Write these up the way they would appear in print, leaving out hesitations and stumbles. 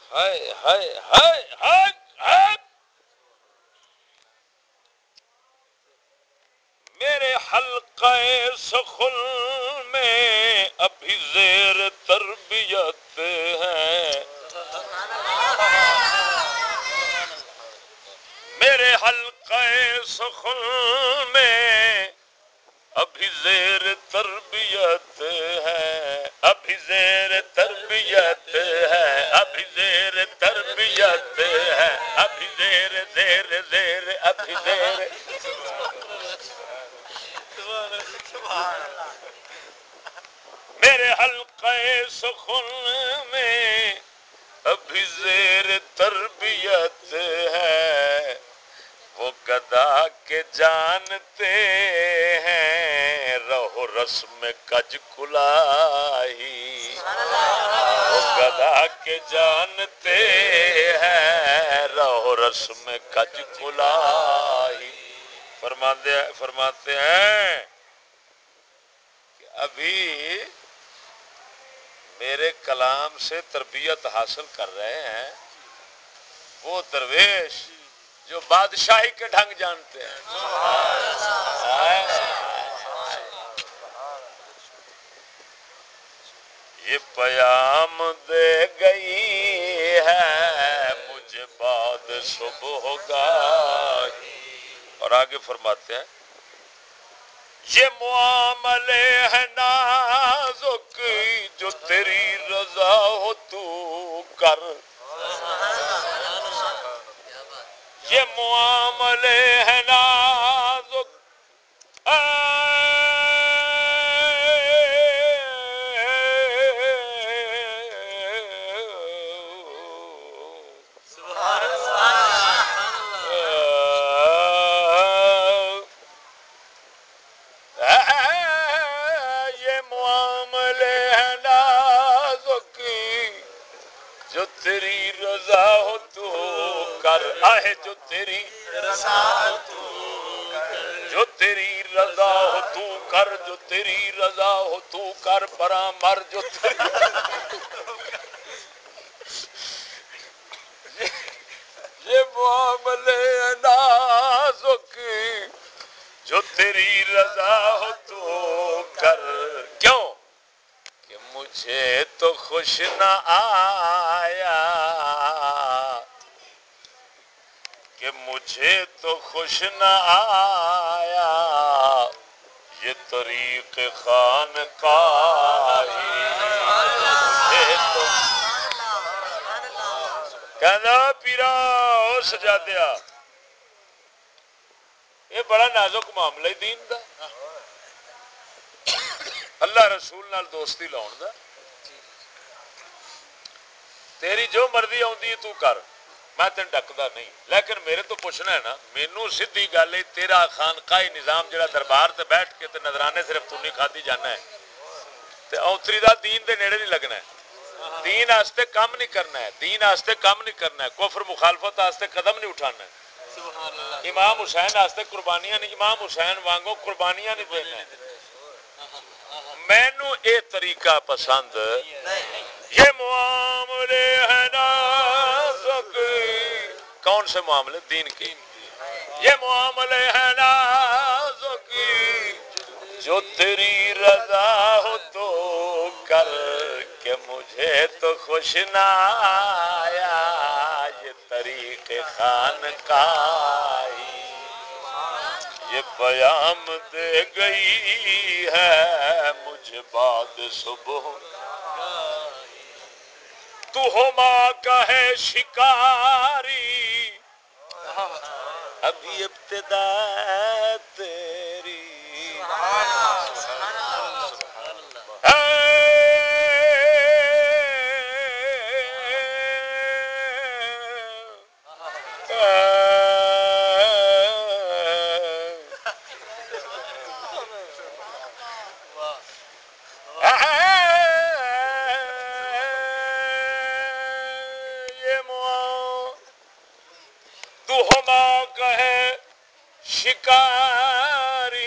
ہائے ہائے ہائے ہائے ہائے میرے حلقہ سخن میں ابھی زیر تربیت ہے میرے حلقہ سخن میں ابھی زیر تربیت ہے ابھی زیر تربیت ہے ابھی زیر تربیت ہے ابھی زیر زیر زیر ابھی زیر میرے حلقہ سخن میں ابھی زیر تربیت ہے وہ گدا کے جانتے ہیں رہو رسم کج کلاہی وہ گدا کے جانتے ہیں رہو رسم کج کلاہی فرماتے ہیں کہ ابھی میرے کلام سے تربیت حاصل کر رہے ہیں وہ درویش جو بادشاہی کے ڈھنگ جانتے ہیں یہ پیام دے گئی ہے مجھے بعد صبح ہوگا اور آگے فرماتے ہیں یہ معاملے ہے نازک جو تیری رضا ہو تو کر یہ معاملے ہے نازک یہ معاملے ہے نازک جو تیری رضا ہو تو کر آئے جو تیری رضا ہو تو جو تیری رضا ہو تو کر جو تیری رضا ہو تو کر برا مر جو تیری یہ معاملے نازک جو تیری رضا ہو تو کر کیوں کہ مجھے تو خوش نہ آیا کہ مجھے تو خوش نہ آیا یہ طریق خانقاہی مجھے تو کہنا پیرا او سجادیا یہ بڑا نازک معاملہ ہی دین دا اللہ رسول نال دوستی لاؤن دا تیری جو مرضی آتی ہے تو کر میں تین ڈکدا نہیں لیکن میرے تو پوچھنا ہے نا مینوں سیدھی گل ہے تیرا خانقاہی نظام جڑا دربار تے بیٹھ کے تے نظرانے صرف تو نہیں کھادی جانا ہے تے اوتری دا دین دے نیڑے نہیں لگنا ہے دین واسطے کام نہیں کرنا ہے دین واسطے کام نہیں کرنا ہے کفر مخالفت واسطے قدم نہیں اٹھانا ہے امام حسین واسطے قربانیاں نہیں امام حسین وانگو قربانیاں نہیں دینا ہے مینوں اے طریقہ پسند یہ معاملے ہیں نازک کون سے معاملے دین کے یہ معاملے ہیں نازک جو تیری رضا ہو تو کر کہ مجھے تو خوش نہ آیا یہ طریق خانقاہی یہ پیام دے گئی ہے مجھے بعد صبح تو ہما کا ہے شکاری ابھی ابتدا تیری تو ہما کا ہے شکاری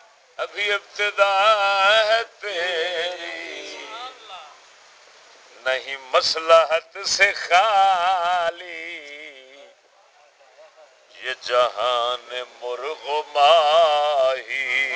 ابھی ابتدا ہے تیری نہ نہیں مصلحت سے خالی یہ جہان مرغ و ماہی.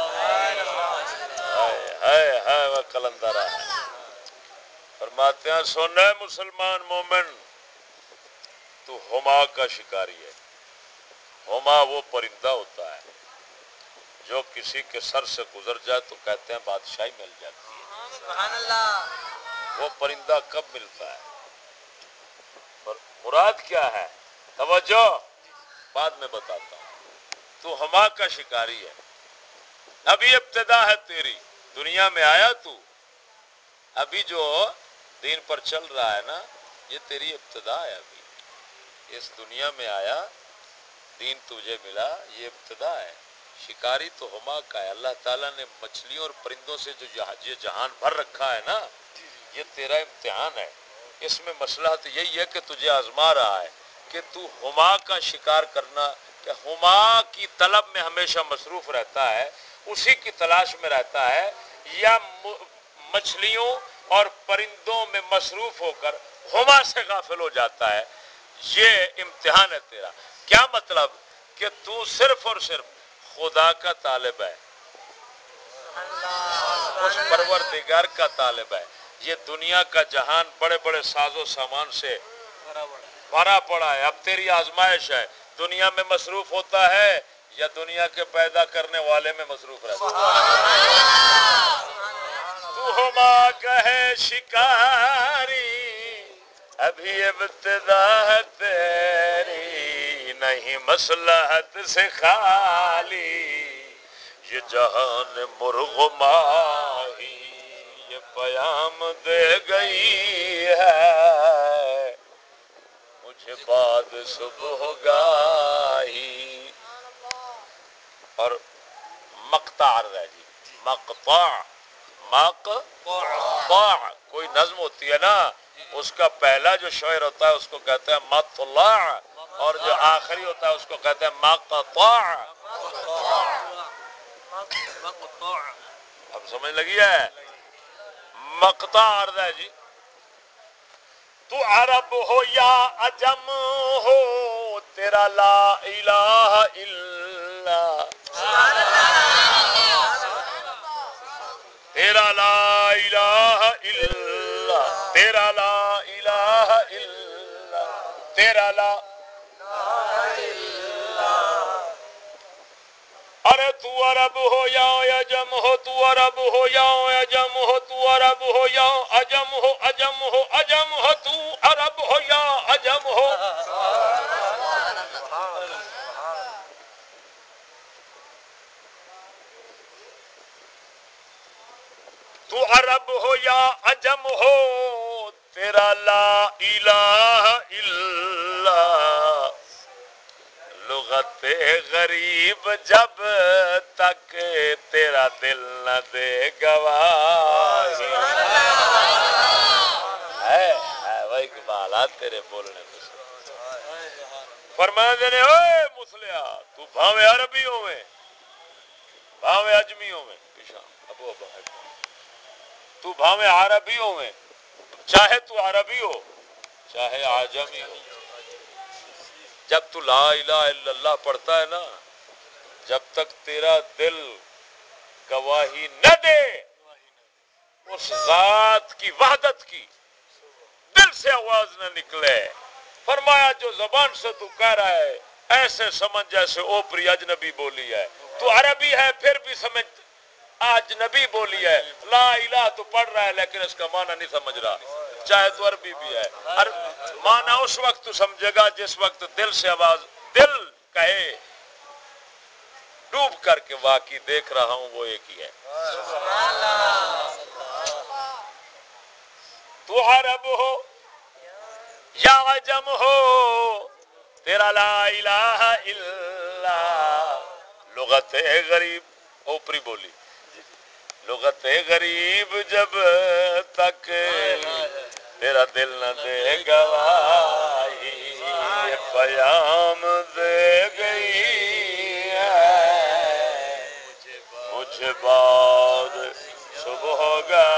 ہائے ہائے وہ قلندر ہے. فرماتے ہیں سن اے مسلمان مومن تو ہما کا شکاری ہے. ہما وہ پرندہ ہوتا ہے جو کسی کے سر سے گزر جائے تو کہتے ہیں بادشاہی مل جاتی ہے. سبحان اللہ. وہ پرندہ کب ملتا ہے اور مراد کیا ہے؟ توجہ بعد میں بتاتا ہوں. تو ہما کا شکاری ہے. ابھی ابتدا ہے تیری دنیا میں آیا تو ابھی جو دین پر چل رہا ہے نا یہ تیری ابتدا ہے. ابھی اس دنیا میں آیا دین تجھے ملا یہ ابتدا ہے. شکاری تو ہما کا ہے. اللہ تعالیٰ نے مچھلیوں اور پرندوں سے جو یہ جہان بھر رکھا ہے نا یہ تیرا امتحان ہے. اس میں مصلحت یہی ہے کہ تجھے آزما رہا ہے کہ تو ہما کا شکار کرنا کہ ہما کی طلب میں ہمیشہ مصروف رہتا ہے اسی کی تلاش میں رہتا ہے یا مچھلیوں اور پرندوں میں مصروف ہو کر ہما سے غافل ہو جاتا ہے. یہ امتحان ہے تیرا. کیا مطلب کہ تو صرف اور صرف خدا کا طالب ہے اس پروردگار کا طالب ہے. یہ دنیا کا جہان بڑے بڑے ساز و سامان سے بھرا پڑا ہے. اب تیری آزمائش ہے دنیا میں مصروف ہوتا ہے یا دنیا کے پیدا کرنے والے میں مصروف رہتا ہے. تو ہما کہے شکاری ابھی ابتدا ہے تیری نہیں مصلحت سے خالی یہ جہان مرغ و ماہی یہ پیام دے گئی ہے مجھے بعد صبح گاہی. اور مقطع عرض ہے جی. مقطع کوئی نظم ہوتی ہے نا اس کا پہلا جو شعر ہوتا ہے اس کو کہتے ہیں مطلع اور جو آخری ہوتا ہے اس کو کہتے ہیں مقطع. اب سمجھ لگی ہے. مقطع عرض ہے جی. تو عرب ہو یا عجم ہو تیرا لا الہ الا تیرا لا الہ الا تیرا لا الہ الا تیرا لا ارے تو عرب ہو یا عجم ہو تو عرب ہو یا عجم ہو تو عرب ہو یا عجم ہو عجم ہو عجم ہو تو عرب ہو یا عجم ہو تو عرب ہو یا عجم ہو تیرا لا الہ الا لغت غریب جب تک تیرا دل نہ دے گواہی ہے وہ اقبال تیرے بولنے پہ فرمایا دینے اوے مسلیا تو بھاوے عربیوں میں بھاوے اجمیوں میں ابو تو بھاوے عربیوں میں چاہے تو عربی ہو چاہے عجمی ہو جب تو لا الہ الا اللہ پڑھتا ہے نا جب تک تیرا دل گواہی نہ دے اس ذات کی وحدت کی دل سے آواز نہ نکلے. فرمایا جو زبان سے تو کہہ رہا ہے ایسے سمجھ جیسے اوپری اجنبی بولی ہے. تو عربی ہے پھر بھی سمجھ اجنبی بولی ہے. لا الہ تو پڑھ رہا ہے لیکن اس کا معنی نہیں سمجھ رہا چاہے تو عربی بھی ہے. معنی اس وقت تو سمجھے گا جس وقت دل سے آواز دل کہے ڈوب کر کے واقعی دیکھ رہا ہوں وہ ایک ہی ہے. تو عرب ہو یا عجم ہو تیرا لا الہ الا لغت غریب اوپری بولی لغت غریب جب تک تیرا دل نہ دے گواہی یہ پیام دے گئی ہے مجھے بعد صبح